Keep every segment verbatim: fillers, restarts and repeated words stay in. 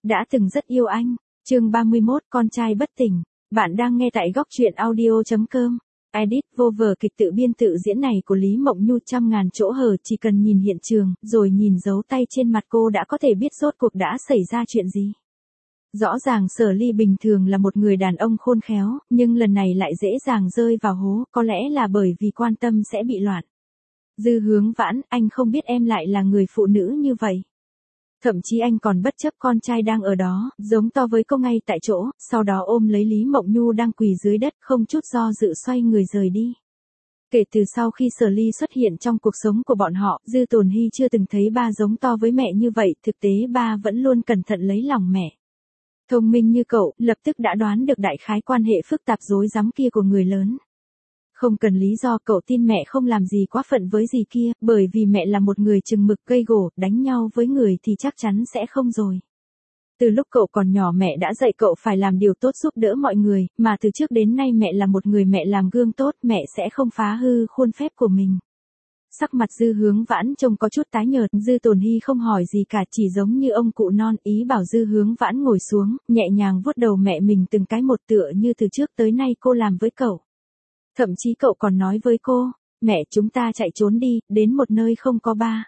đã từng rất yêu anh. Chương ba mươi mốt, con trai bất tỉnh. Bạn đang nghe tại góc truyện audio chấm com. Edit vô vở kịch tự biên tự diễn này của Lý Mộng Nhu trăm ngàn chỗ hở, chỉ cần nhìn hiện trường, rồi nhìn dấu tay trên mặt cô đã có thể biết rốt cuộc đã xảy ra chuyện gì. Rõ ràng Sở Ly bình thường là một người đàn ông khôn khéo, nhưng lần này lại dễ dàng rơi vào hố, có lẽ là bởi vì quan tâm sẽ bị loạn. Dư Hướng Vãn, anh không biết em lại là người phụ nữ như vậy. Thậm chí anh còn bất chấp con trai đang ở đó, giống to với cô ngay tại chỗ, sau đó ôm lấy Lý Mộng Nhu đang quỳ dưới đất, không chút do dự xoay người rời đi. Kể từ sau khi Sở Ly xuất hiện trong cuộc sống của bọn họ, Dư Tồn Hy chưa từng thấy ba giống to với mẹ như vậy, thực tế ba vẫn luôn cẩn thận lấy lòng mẹ. Thông minh như cậu, lập tức đã đoán được đại khái quan hệ phức tạp rối rắm kia của người lớn. Không cần lý do, cậu tin mẹ không làm gì quá phận với gì kia, bởi vì mẹ là một người chừng mực gây gổ, đánh nhau với người thì chắc chắn sẽ không rồi. Từ lúc cậu còn nhỏ mẹ đã dạy cậu phải làm điều tốt giúp đỡ mọi người, mà từ trước đến nay mẹ là một người mẹ làm gương tốt, mẹ sẽ không phá hư khuôn phép của mình. Sắc mặt Dư Hướng Vãn trông có chút tái nhợt, Dư Tồn Hy không hỏi gì cả, chỉ giống như ông cụ non, ý bảo Dư Hướng Vãn ngồi xuống, nhẹ nhàng vuốt đầu mẹ mình từng cái một tựa như từ trước tới nay cô làm với cậu. Thậm chí cậu còn nói với cô, mẹ chúng ta chạy trốn đi, đến một nơi không có ba.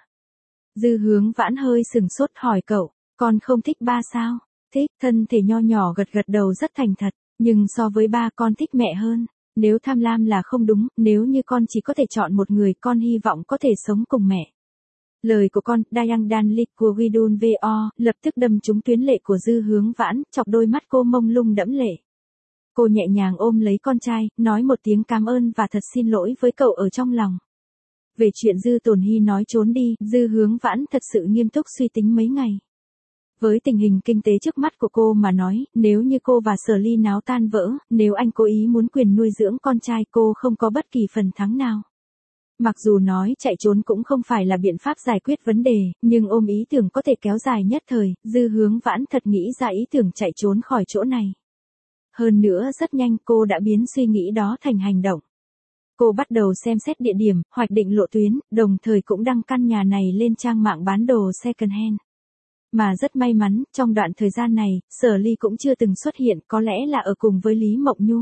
Dư Hướng Vãn hơi sừng sốt hỏi cậu, con không thích ba sao? Thích, thân thể nho nhỏ gật gật đầu rất thành thật, nhưng so với ba con thích mẹ hơn. Nếu tham lam là không đúng, nếu như con chỉ có thể chọn một người, con hy vọng có thể sống cùng mẹ. Lời của con, Dayang Dan Lik của Widun Vo, lập tức đâm trúng tuyến lệ của Dư Hướng Vãn, chọc đôi mắt cô mông lung đẫm lệ. Cô nhẹ nhàng ôm lấy con trai, nói một tiếng cảm ơn và thật xin lỗi với cậu ở trong lòng. Về chuyện Dư Tồn Hy nói trốn đi, Dư Hướng Vãn thật sự nghiêm túc suy tính mấy ngày. Với tình hình kinh tế trước mắt của cô mà nói, nếu như cô và Sở Ly náo tan vỡ, nếu anh cố ý muốn quyền nuôi dưỡng con trai, cô không có bất kỳ phần thắng nào. Mặc dù nói chạy trốn cũng không phải là biện pháp giải quyết vấn đề, nhưng ôm ý tưởng có thể kéo dài nhất thời, Dư Hướng Vãn thật nghĩ ra ý tưởng chạy trốn khỏi chỗ này. Hơn nữa rất nhanh cô đã biến suy nghĩ đó thành hành động. Cô bắt đầu xem xét địa điểm, hoạch định lộ tuyến, đồng thời cũng đăng căn nhà này lên trang mạng bán đồ second hand. Mà rất may mắn, trong đoạn thời gian này, Sở Ly cũng chưa từng xuất hiện, có lẽ là ở cùng với Lý Mộng Nhu.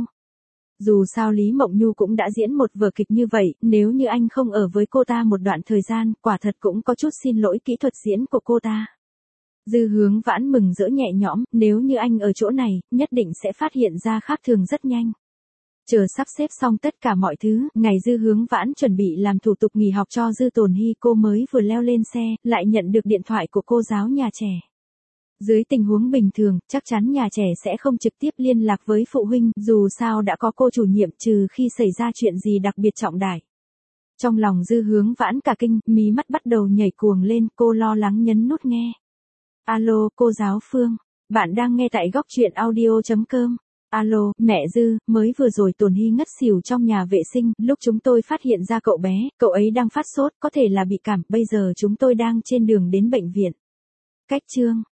Dù sao Lý Mộng Nhu cũng đã diễn một vở kịch như vậy, nếu như anh không ở với cô ta một đoạn thời gian, quả thật cũng có chút xin lỗi kỹ thuật diễn của cô ta. Dư Hướng Vãn mừng rỡ nhẹ nhõm, nếu như anh ở chỗ này, nhất định sẽ phát hiện ra khác thường rất nhanh. Chờ sắp xếp xong tất cả mọi thứ, ngày Dư Hướng Vãn chuẩn bị làm thủ tục nghỉ học cho Dư Tồn Hy, cô mới vừa leo lên xe, lại nhận được điện thoại của cô giáo nhà trẻ. Dưới tình huống bình thường, chắc chắn nhà trẻ sẽ không trực tiếp liên lạc với phụ huynh, dù sao đã có cô chủ nhiệm, trừ khi xảy ra chuyện gì đặc biệt trọng đại. Trong lòng Dư Hướng Vãn cả kinh, mí mắt bắt đầu nhảy cuồng lên, cô lo lắng nhấn nút nghe. Alo, cô giáo Phương. Bạn đang nghe tại góc truyện audio chấm com. Alo, mẹ Dư, mới vừa rồi Tồn Hy ngất xỉu trong nhà vệ sinh, lúc chúng tôi phát hiện ra cậu bé, cậu ấy đang phát sốt, có thể là bị cảm, bây giờ chúng tôi đang trên đường đến bệnh viện. Cách chương.